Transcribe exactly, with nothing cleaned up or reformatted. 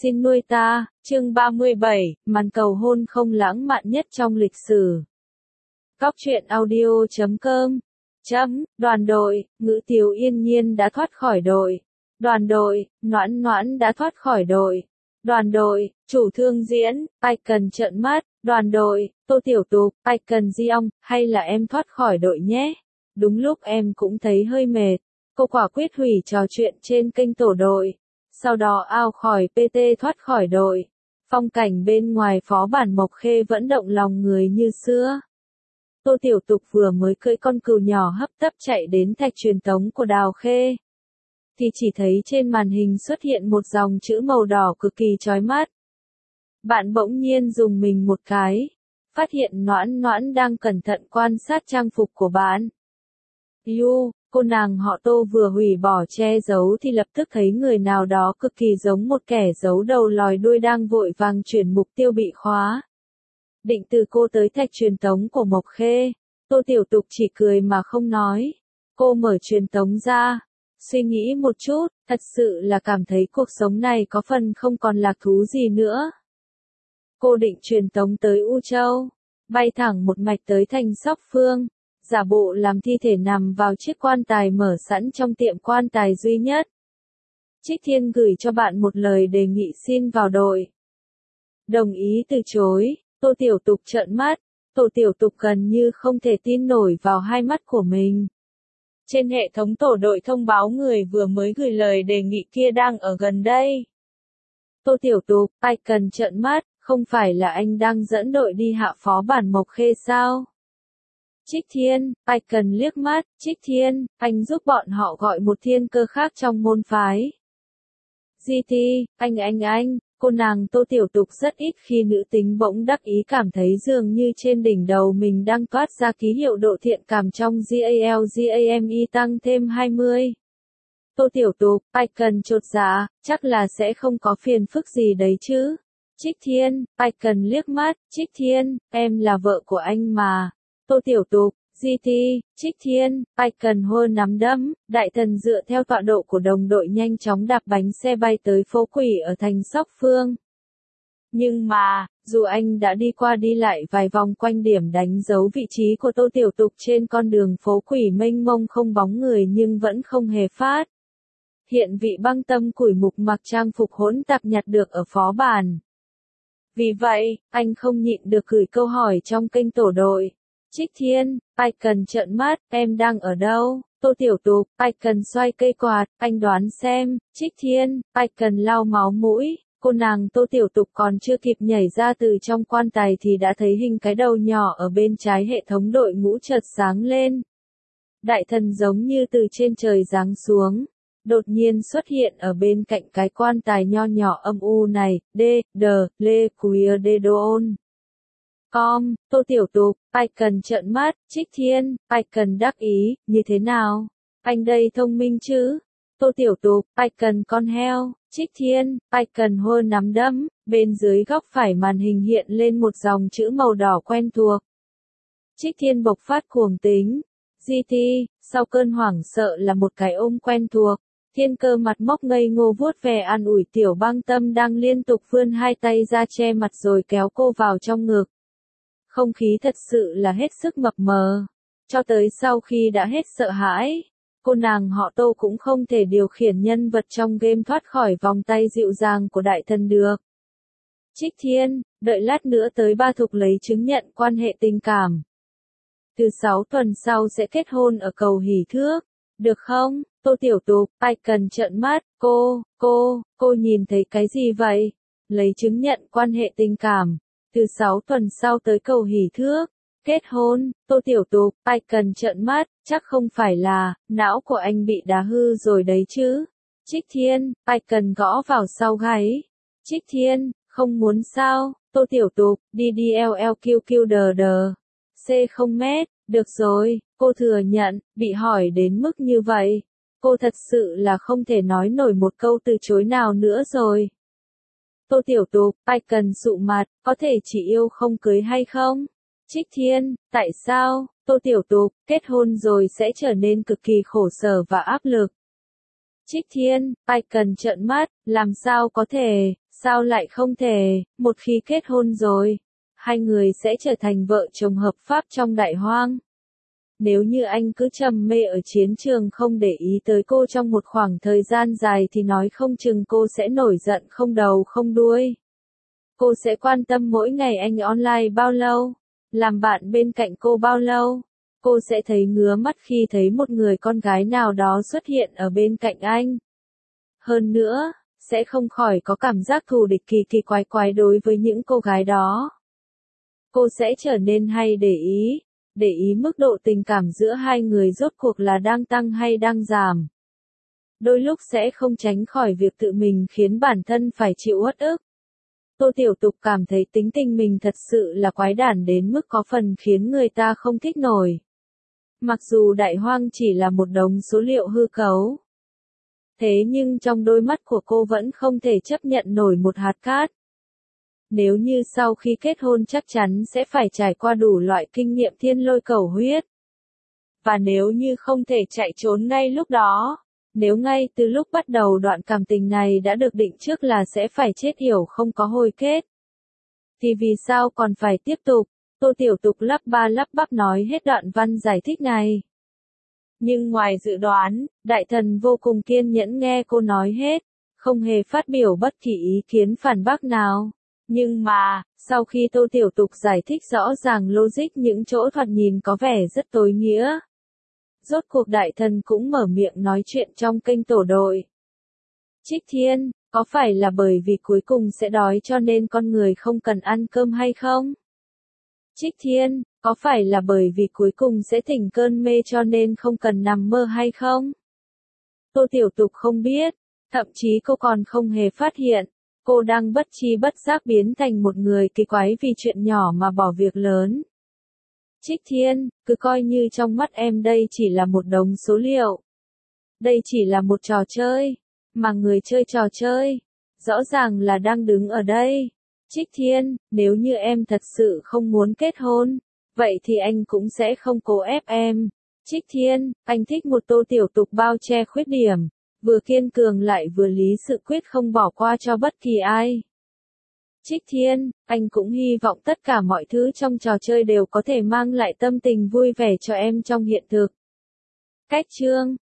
Xin nuôi ta, chương ba mươi bảy, màn cầu hôn không lãng mạn nhất trong lịch sử. Góc truyện audio chấm com. Chấm, đoàn đội, Ngữ Tiếu Yên Nhiên đã thoát khỏi đội. Đoàn đội, Noãn Noãn đã thoát khỏi đội. Đoàn đội, Chủ Thương Diễn, ai cần trợn mắt. Đoàn đội, Tô Tiểu Tục, ai cần Di Ong, hay là em thoát khỏi đội nhé. Đúng lúc em cũng thấy hơi mệt. Cô quả quyết hủy trò chuyện trên kênh tổ đội. Sau đó ao khỏi pê tê thoát khỏi đội. Phong cảnh bên ngoài phó bản Mộc Khê vẫn động lòng người như xưa. Tô Tiểu Tục vừa mới cưỡi con cừu nhỏ hấp tấp chạy đến thạch truyền tống của Đào Khê. Thì chỉ thấy trên màn hình xuất hiện một dòng chữ màu đỏ cực kỳ chói mắt. Bạn bỗng nhiên dùng mình một cái. Phát hiện Noãn Noãn đang cẩn thận quan sát trang phục của bạn. Yu, cô nàng họ Tô vừa hủy bỏ che giấu thì lập tức thấy người nào đó cực kỳ giống một kẻ giấu đầu lòi đuôi đang vội vàng chuyển mục tiêu bị khóa. Định từ cô tới thạch truyền tống của Mộc Khê. Tô Tiểu Tục chỉ cười mà không nói. Cô mở truyền tống ra. Suy nghĩ một chút, thật sự là cảm thấy cuộc sống này có phần không còn lạc thú gì nữa. Cô định truyền tống tới U Châu. Bay thẳng một mạch tới thành Sóc Phương. Giả bộ làm thi thể nằm vào chiếc quan tài mở sẵn trong tiệm quan tài duy nhất. Trích Thiên gửi cho bạn một lời đề nghị xin vào đội. Đồng ý từ chối, Tô Tiểu Tục trợn mắt. Tô Tiểu Tục gần như không thể tin nổi vào hai mắt của mình. Trên hệ thống tổ đội thông báo người vừa mới gửi lời đề nghị kia đang ở gần đây. Tô Tiểu Tục, ai cần trợn mắt, không phải là anh đang dẫn đội đi hạ phó bản Mộc Khê sao? Trích Thiên, ai cần liếc mắt, Trích Thiên, anh giúp bọn họ gọi một thiên cơ khác trong môn phái. giê tê, anh anh anh, cô nàng Tô Tiểu Tục rất ít khi nữ tính bỗng đắc ý cảm thấy dường như trên đỉnh đầu mình đang toát ra ký hiệu độ thiện cảm trong GAL GAME tăng thêm hai mươi. Tô Tiểu Tục, ai cần chột dạ, chắc là sẽ không có phiền phức gì đấy chứ. Trích Thiên, ai cần liếc mắt, Trích Thiên, em là vợ của anh mà. Tô Tiểu Tục, giê tê, Trích Thiên, ai cần hô nắm đấm, đại thần dựa theo tọa độ của đồng đội nhanh chóng đạp bánh xe bay tới phố quỷ ở thành Sóc Phương. Nhưng mà, dù anh đã đi qua đi lại vài vòng quanh điểm đánh dấu vị trí của Tô Tiểu Tục trên con đường phố quỷ mênh mông không bóng người nhưng vẫn không hề phát. Hiện vị băng tâm củi mục mặc trang phục hỗn tạp nhặt được ở phó bản. Vì vậy, anh không nhịn được gửi câu hỏi trong kênh tổ đội. Trích Thiên, ai cần trợn mắt, em đang ở đâu? Tô Tiểu Tục, ai cần xoay cây quạt, anh đoán xem. Trích Thiên, ai cần lau máu mũi. Cô nàng Tô Tiểu Tục còn chưa kịp nhảy ra từ trong quan tài thì đã thấy hình cái đầu nhỏ ở bên trái hệ thống đội ngũ chợt sáng lên. Đại thần giống như từ trên trời giáng xuống. Đột nhiên xuất hiện ở bên cạnh cái quan tài nho nhỏ âm u này, D, D, Lê, Queer, D, Đôn. Com, Tô Tiểu Tục, ai cần trợn mắt, Trích Thiên, ai cần đắc ý, như thế nào? Anh đây thông minh chứ? Tô Tiểu Tục, ai cần con heo, Trích Thiên, ai cần hô nắm đấm, bên dưới góc phải màn hình hiện lên một dòng chữ màu đỏ quen thuộc. Trích Thiên bộc phát cuồng tính. giê tê, sau cơn hoảng sợ là một cái ôm quen thuộc. Thiên Cơ mặt mốc ngây ngô vuốt về an ủi Tiểu Băng Tâm đang liên tục vươn hai tay ra che mặt rồi kéo cô vào trong ngực. Không khí thật sự là hết sức mập mờ. Cho tới sau khi đã hết sợ hãi, cô nàng họ Tô cũng không thể điều khiển nhân vật trong game thoát khỏi vòng tay dịu dàng của đại thần được. Trích Thiên, đợi lát nữa tới Ba Thục lấy chứng nhận quan hệ tình cảm. Từ sáu tuần sau sẽ kết hôn ở cầu Hỷ Thước. Được không? Tô Tiểu Tục, ai cần trợn mắt, cô, cô, cô nhìn thấy cái gì vậy? Lấy chứng nhận quan hệ tình cảm. Từ sáu tuần sau tới cầu Hỷ Thước. Kết hôn, Tô Tiểu Tục, ai cần trợn mắt, chắc không phải là, não của anh bị đá hư rồi đấy chứ. Trích Thiên, ai cần gõ vào sau gáy. Trích Thiên, không muốn sao, Tô Tiểu Tục, đi đi eo eo kiu kiu đờ đờ. C không mét, được rồi, cô thừa nhận, bị hỏi đến mức như vậy. Cô thật sự là không thể nói nổi một câu từ chối nào nữa rồi. Tô Tiểu Tục, ai cần sụ mặt, có thể chỉ yêu không cưới hay không? Trích Thiên, tại sao? Tô Tiểu Tục, kết hôn rồi sẽ trở nên cực kỳ khổ sở và áp lực. Trích Thiên, ai cần trợn mắt, làm sao có thể, Sao lại không thể, một khi kết hôn rồi, hai người sẽ trở thành vợ chồng hợp pháp trong đại hoang. Nếu như anh cứ trầm mê ở chiến trường không để ý tới cô trong một khoảng thời gian dài thì nói không chừng cô sẽ nổi giận không đầu không đuôi. Cô sẽ quan tâm mỗi ngày anh online bao lâu, làm bạn bên cạnh cô bao lâu. Cô sẽ thấy ngứa mắt khi thấy một người con gái nào đó xuất hiện ở bên cạnh anh. Hơn nữa, sẽ không khỏi có cảm giác thù địch kỳ kỳ quái quái đối với những cô gái đó. Cô sẽ trở nên hay để ý, để ý mức độ tình cảm giữa hai người rốt cuộc là đang tăng hay đang giảm. Đôi lúc sẽ không tránh khỏi việc tự mình khiến bản thân phải chịu uất ức. Tô Tiểu Tục cảm thấy tính tình mình thật sự là quái đản đến mức có phần khiến người ta không thích nổi. Mặc dù đại hoang chỉ là một đống số liệu hư cấu. Thế nhưng trong đôi mắt của cô vẫn không thể chấp nhận nổi một hạt cát. Nếu như sau khi kết hôn chắc chắn sẽ phải trải qua đủ loại kinh nghiệm thiên lôi cầu huyết. Và nếu như không thể chạy trốn ngay lúc đó, nếu ngay từ lúc bắt đầu đoạn cảm tình này đã được định trước là sẽ phải chết yểu không có hồi kết, thì vì sao còn phải tiếp tục? Tô Tiểu Tục lắp ba lắp bắp nói hết đoạn văn giải thích này. Nhưng ngoài dự đoán, đại thần vô cùng kiên nhẫn nghe cô nói hết, không hề phát biểu bất kỳ ý kiến phản bác nào. Nhưng mà, sau khi Tô Tiểu Tục giải thích rõ ràng logic những chỗ thoạt nhìn có vẻ rất tối nghĩa, rốt cuộc đại thần cũng mở miệng nói chuyện trong kênh tổ đội. Trích Thiên, có phải là bởi vì cuối cùng sẽ đói cho nên con người không cần ăn cơm hay không? Trích Thiên, có phải là bởi vì cuối cùng sẽ tỉnh cơn mê cho nên không cần nằm mơ hay không? Tô Tiểu Tục không biết, thậm chí cô còn không hề phát hiện, cô đang bất tri bất giác biến thành một người kỳ quái vì chuyện nhỏ mà bỏ việc lớn. Trích Thiên, cứ coi như trong mắt em đây chỉ là một đống số liệu. Đây chỉ là một trò chơi, mà người chơi trò chơi, rõ ràng là đang đứng ở đây. Trích Thiên, nếu như em thật sự không muốn kết hôn, vậy thì anh cũng sẽ không cố ép em. Trích Thiên, anh thích một Tô Tiểu Tục bao che khuyết điểm, vừa kiên cường lại vừa lý sự quyết không bỏ qua cho bất kỳ ai. Trích Thiên, anh cũng hy vọng tất cả mọi thứ trong trò chơi đều có thể mang lại tâm tình vui vẻ cho em trong hiện thực. Cách chương